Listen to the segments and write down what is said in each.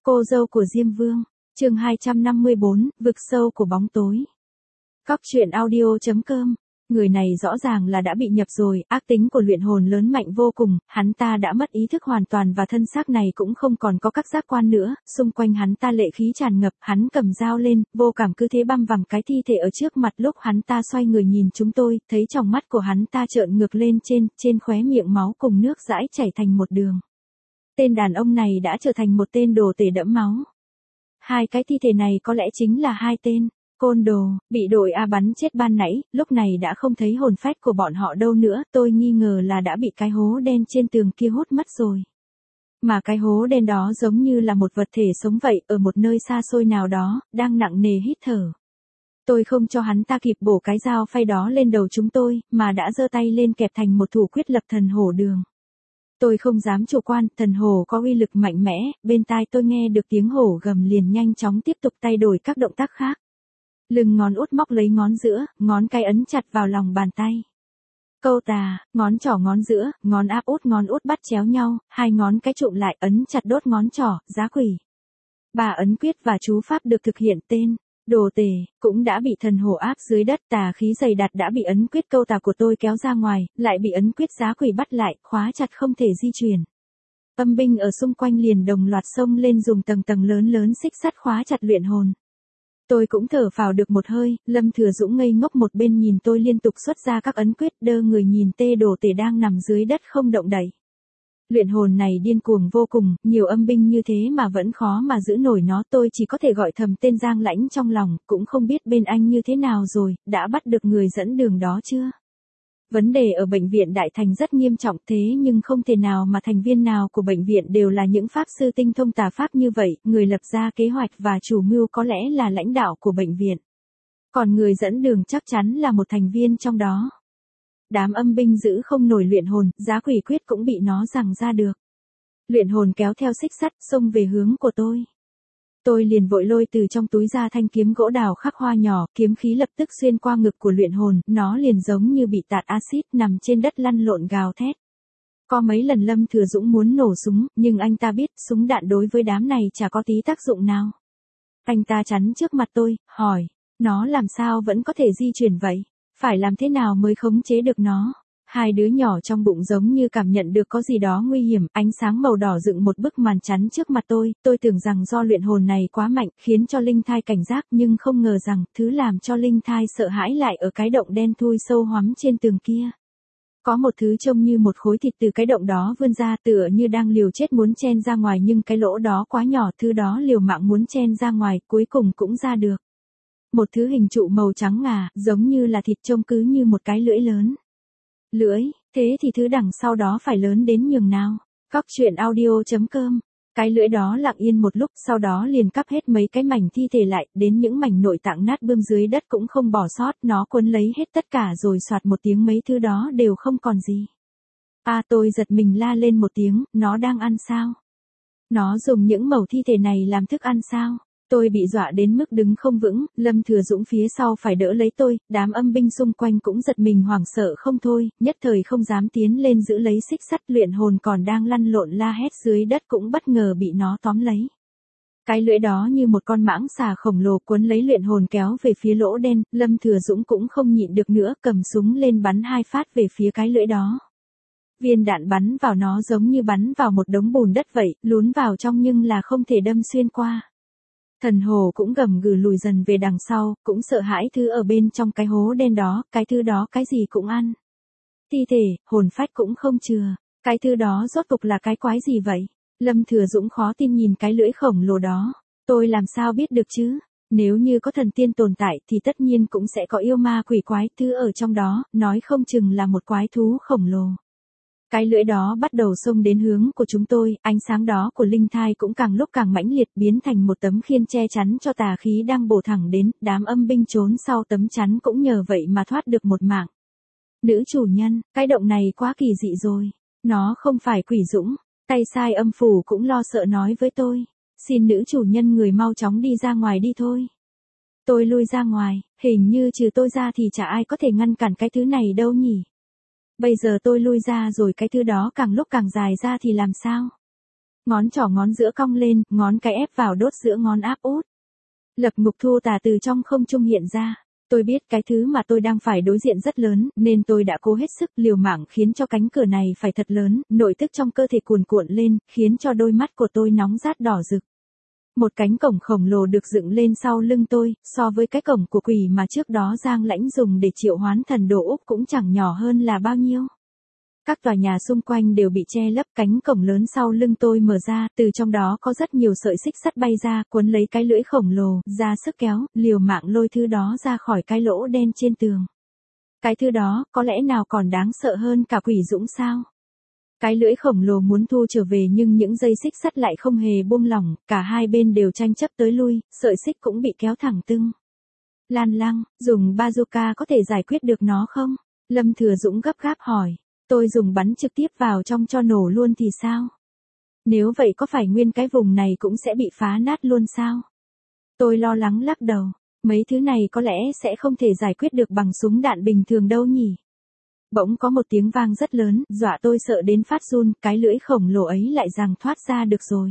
Cô dâu của Diêm Vương, chương 254, vực sâu của bóng tối. Cóc truyện audio.com. Người này rõ ràng là đã bị nhập rồi, ác tính của luyện hồn lớn mạnh vô cùng, hắn ta đã mất ý thức hoàn toàn và thân xác này cũng không còn có các giác quan nữa, xung quanh hắn ta lệ khí tràn ngập, hắn cầm dao lên, vô cảm cứ thế băm vằm cái thi thể ở trước mặt. Lúc hắn ta xoay người nhìn chúng tôi, thấy trong mắt của hắn ta trợn ngược lên trên khóe miệng máu cùng nước dãi chảy thành một đường. Tên đàn ông này đã trở thành một tên đồ tể đẫm máu. Hai cái thi thể này có lẽ chính là hai tên côn đồ, bị đội A bắn chết ban nãy, lúc này đã không thấy hồn phách của bọn họ đâu nữa, tôi nghi ngờ là đã bị cái hố đen trên tường kia hút mất rồi. Mà cái hố đen đó giống như là một vật thể sống vậy, ở một nơi xa xôi nào đó, đang nặng nề hít thở. Tôi không cho hắn ta kịp bổ cái dao phay đó lên đầu chúng tôi, mà đã giơ tay lên kẹp thành một thủ quyết lập thần hổ đường. Tôi không dám chủ quan, thần hổ có uy lực mạnh mẽ, bên tai tôi nghe được tiếng hổ gầm liền nhanh chóng tiếp tục thay đổi các động tác khác. Lưng ngón út móc lấy ngón giữa, ngón cái ấn chặt vào lòng bàn tay. Câu tà, ngón trỏ ngón giữa, ngón áp út ngón út bắt chéo nhau, hai ngón cái trụm lại ấn chặt đốt ngón trỏ, giá quỷ. Ba ấn quyết và chú pháp được thực hiện tên đồ tể, cũng đã bị thần hổ áp dưới đất, tà khí dày đặc đã bị ấn quyết câu tà của tôi kéo ra ngoài, lại bị ấn quyết giá quỷ bắt lại, khóa chặt không thể di chuyển. Âm binh ở xung quanh liền đồng loạt xông lên dùng tầng tầng lớn xích sắt khóa chặt luyện hồn. Tôi cũng thở phào được một hơi, Lâm Thừa Dũng ngây ngốc một bên nhìn tôi liên tục xuất ra các ấn quyết, đơ người nhìn tê đồ tể đang nằm dưới đất không động đậy. Luyện hồn này điên cuồng vô cùng, nhiều âm binh như thế mà vẫn khó mà giữ nổi nó, tôi chỉ có thể gọi thầm tên Giang Lãnh trong lòng, cũng không biết bên anh như thế nào rồi, đã bắt được người dẫn đường đó chưa? Vấn đề ở bệnh viện Đại Thành rất nghiêm trọng thế nhưng không thể nào mà thành viên nào của bệnh viện đều là những pháp sư tinh thông tà pháp như vậy, người lập ra kế hoạch và chủ mưu có lẽ là lãnh đạo của bệnh viện. Còn người dẫn đường chắc chắn là một thành viên trong đó. Đám âm binh giữ không nổi luyện hồn, giá quỷ quyết cũng bị nó giằng ra được. Luyện hồn kéo theo xích sắt xông về hướng của tôi. Tôi liền vội lôi từ trong túi ra thanh kiếm gỗ đào khắc hoa nhỏ, kiếm khí lập tức xuyên qua ngực của luyện hồn, nó liền giống như bị tạt axit nằm trên đất lăn lộn gào thét. Có mấy lần Lâm Thừa Dũng muốn nổ súng, nhưng anh ta biết súng đạn đối với đám này chả có tí tác dụng nào. Anh ta chắn trước mặt tôi, hỏi, nó làm sao vẫn có thể di chuyển vậy? Phải làm thế nào mới khống chế được nó? Hai đứa nhỏ trong bụng giống như cảm nhận được có gì đó nguy hiểm, ánh sáng màu đỏ dựng một bức màn chắn trước mặt tôi tưởng rằng do luyện hồn này quá mạnh, khiến cho linh thai cảnh giác nhưng không ngờ rằng, thứ làm cho linh thai sợ hãi lại ở cái động đen thui sâu hoắm trên tường kia. Có một thứ trông như một khối thịt từ cái động đó vươn ra tựa như đang liều chết muốn chen ra ngoài nhưng cái lỗ đó quá nhỏ, thứ đó liều mạng muốn chen ra ngoài, cuối cùng cũng ra được. Một thứ hình trụ màu trắng ngà, giống như là thịt trông cứ như một cái lưỡi lớn. Lưỡi, thế thì thứ đằng sau đó phải lớn đến nhường nào? Cóc truyện audio.com. Cái lưỡi đó lặng yên một lúc, sau đó liền cắp hết mấy cái mảnh thi thể lại, đến những mảnh nội tạng nát bươm dưới đất cũng không bỏ sót, nó cuốn lấy hết tất cả rồi soạt một tiếng mấy thứ đó đều không còn gì. Tôi giật mình la lên một tiếng, nó đang ăn sao? Nó dùng những mẩu thi thể này làm thức ăn sao? Tôi bị dọa đến mức đứng không vững, Lâm Thừa Dũng phía sau phải đỡ lấy tôi, đám âm binh xung quanh cũng giật mình hoảng sợ không thôi, nhất thời không dám tiến lên giữ lấy xích sắt, luyện hồn còn đang lăn lộn la hét dưới đất cũng bất ngờ bị nó tóm lấy. Cái lưỡi đó như một con mãng xà khổng lồ cuốn lấy luyện hồn kéo về phía lỗ đen, Lâm Thừa Dũng cũng không nhịn được nữa, cầm súng lên bắn 2 phát về phía cái lưỡi đó. Viên đạn bắn vào nó giống như bắn vào một đống bùn đất vậy, lún vào trong nhưng là không thể đâm xuyên qua. Thần hồ cũng gầm gừ lùi dần về đằng sau, cũng sợ hãi thứ ở bên trong cái hố đen đó, cái thứ đó cái gì cũng ăn. Thi thể, hồn phách cũng không chừa, cái thứ đó rốt cục là cái quái gì vậy? Lâm Thừa Dũng khó tin nhìn cái lưỡi khổng lồ đó, tôi làm sao biết được chứ? Nếu như có thần tiên tồn tại thì tất nhiên cũng sẽ có yêu ma quỷ quái, thứ ở trong đó, nói không chừng là một quái thú khổng lồ. Cái lưỡi đó bắt đầu xông đến hướng của chúng tôi, ánh sáng đó của linh thai cũng càng lúc càng mãnh liệt biến thành một tấm khiên che chắn cho tà khí đang bổ thẳng đến, đám âm binh trốn sau tấm chắn cũng nhờ vậy mà thoát được một mạng. Nữ chủ nhân, cái động này quá kỳ dị rồi, nó không phải quỷ dũng, tay sai âm phủ cũng lo sợ nói với tôi, xin nữ chủ nhân người mau chóng đi ra ngoài đi thôi. Tôi lui ra ngoài, hình như trừ tôi ra thì chả ai có thể ngăn cản cái thứ này đâu nhỉ. Bây giờ tôi lui ra rồi cái thứ đó càng lúc càng dài ra thì làm sao? Ngón trỏ ngón giữa cong lên, ngón cái ép vào đốt giữa ngón áp út. Lập ngục thu tà từ trong không trung hiện ra. Tôi biết cái thứ mà tôi đang phải đối diện rất lớn, nên tôi đã cố hết sức liều mạng khiến cho cánh cửa này phải thật lớn, nội tức trong cơ thể cuồn cuộn lên, khiến cho đôi mắt của tôi nóng rát đỏ rực. Một cánh cổng khổng lồ được dựng lên sau lưng tôi, so với cái cổng của quỷ mà trước đó Giang Lãnh dùng để triệu hoán thần đồ Úc cũng chẳng nhỏ hơn là bao nhiêu. Các tòa nhà xung quanh đều bị che lấp, cánh cổng lớn sau lưng tôi mở ra, từ trong đó có rất nhiều sợi xích sắt bay ra, cuốn lấy cái lưỡi khổng lồ, ra sức kéo, liều mạng lôi thứ đó ra khỏi cái lỗ đen trên tường. Cái thứ đó, có lẽ nào còn đáng sợ hơn cả quỷ dũng sao? Cái lưỡi khổng lồ muốn thu trở về nhưng những dây xích sắt lại không hề buông lỏng, cả hai bên đều tranh chấp tới lui, sợi xích cũng bị kéo thẳng tưng. Lan Lăng, dùng bazooka có thể giải quyết được nó không? Lâm Thừa Dũng gấp gáp hỏi. Tôi dùng bắn trực tiếp vào trong cho nổ luôn thì sao? Nếu vậy có phải nguyên cái vùng này cũng sẽ bị phá nát luôn sao? Tôi lo lắng lắc đầu. Mấy thứ này có lẽ sẽ không thể giải quyết được bằng súng đạn bình thường đâu nhỉ? Bỗng có một tiếng vang rất lớn, dọa tôi sợ đến phát run, cái lưỡi khổng lồ ấy lại giằng thoát ra được rồi.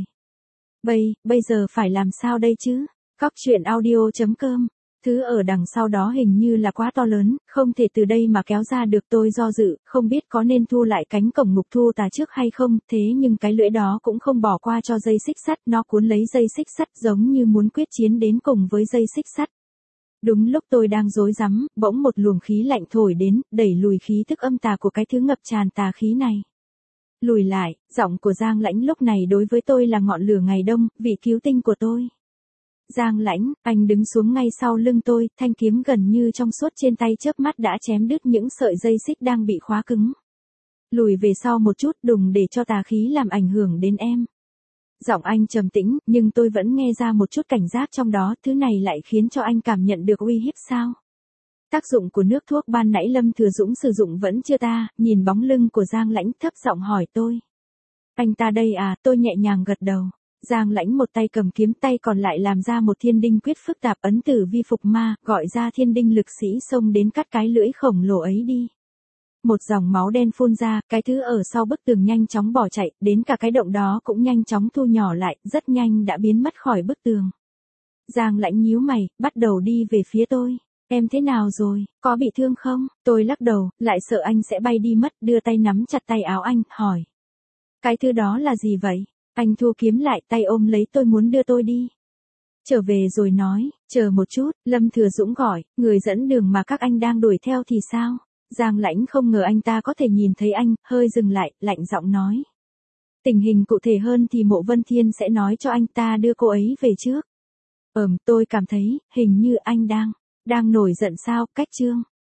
Bây giờ phải làm sao đây chứ? Cóc truyện audio.com. Thứ ở đằng sau đó hình như là quá to lớn, không thể từ đây mà kéo ra được. Tôi do dự, không biết có nên thu lại cánh cổng ngục thu tà trước hay không, thế nhưng cái lưỡi đó cũng không bỏ qua cho dây xích sắt, nó cuốn lấy dây xích sắt giống như muốn quyết chiến đến cùng với dây xích sắt. Đúng lúc tôi đang rối rắm, bỗng một luồng khí lạnh thổi đến, đẩy lùi khí tức âm tà của cái thứ ngập tràn tà khí này. Lùi lại, giọng của Giang Lãnh lúc này đối với tôi là ngọn lửa ngày đông, vị cứu tinh của tôi. Giang Lãnh, anh đứng xuống ngay sau lưng tôi, thanh kiếm gần như trong suốt trên tay chớp mắt đã chém đứt những sợi dây xích đang bị khóa cứng. Lùi về sau một chút, đừng để cho tà khí làm ảnh hưởng đến em. Giọng anh trầm tĩnh, nhưng tôi vẫn nghe ra một chút cảnh giác trong đó, thứ này lại khiến cho anh cảm nhận được uy hiếp sao? Tác dụng của nước thuốc ban nãy Lâm Thừa Dũng sử dụng vẫn chưa ta, nhìn bóng lưng của Giang Lãnh thấp giọng hỏi tôi. Anh ta đây à, tôi nhẹ nhàng gật đầu. Giang Lãnh một tay cầm kiếm, tay còn lại làm ra một thiên đinh quyết phức tạp, ấn tử vi phục ma, gọi ra thiên đinh lực sĩ xông đến cắt cái lưỡi khổng lồ ấy đi. Một dòng máu đen phun ra, cái thứ ở sau bức tường nhanh chóng bỏ chạy, đến cả cái động đó cũng nhanh chóng thu nhỏ lại, rất nhanh đã biến mất khỏi bức tường. Giang Lãnh nhíu mày, bắt đầu đi về phía tôi. Em thế nào rồi, có bị thương không? Tôi lắc đầu, lại sợ anh sẽ bay đi mất, đưa tay nắm chặt tay áo anh, hỏi. Cái thứ đó là gì vậy? Anh thu kiếm lại, tay ôm lấy tôi muốn đưa tôi đi. Trở về rồi nói, chờ một chút, Lâm Thừa Dũng gọi, người dẫn đường mà các anh đang đuổi theo thì sao? Giang Lãnh không ngờ anh ta có thể nhìn thấy anh, hơi dừng lại, lạnh giọng nói. Tình hình cụ thể hơn thì Mộ Vân Thiên sẽ nói cho anh ta đưa cô ấy về trước. Tôi cảm thấy, hình như anh đang nổi giận sao, cách Trương.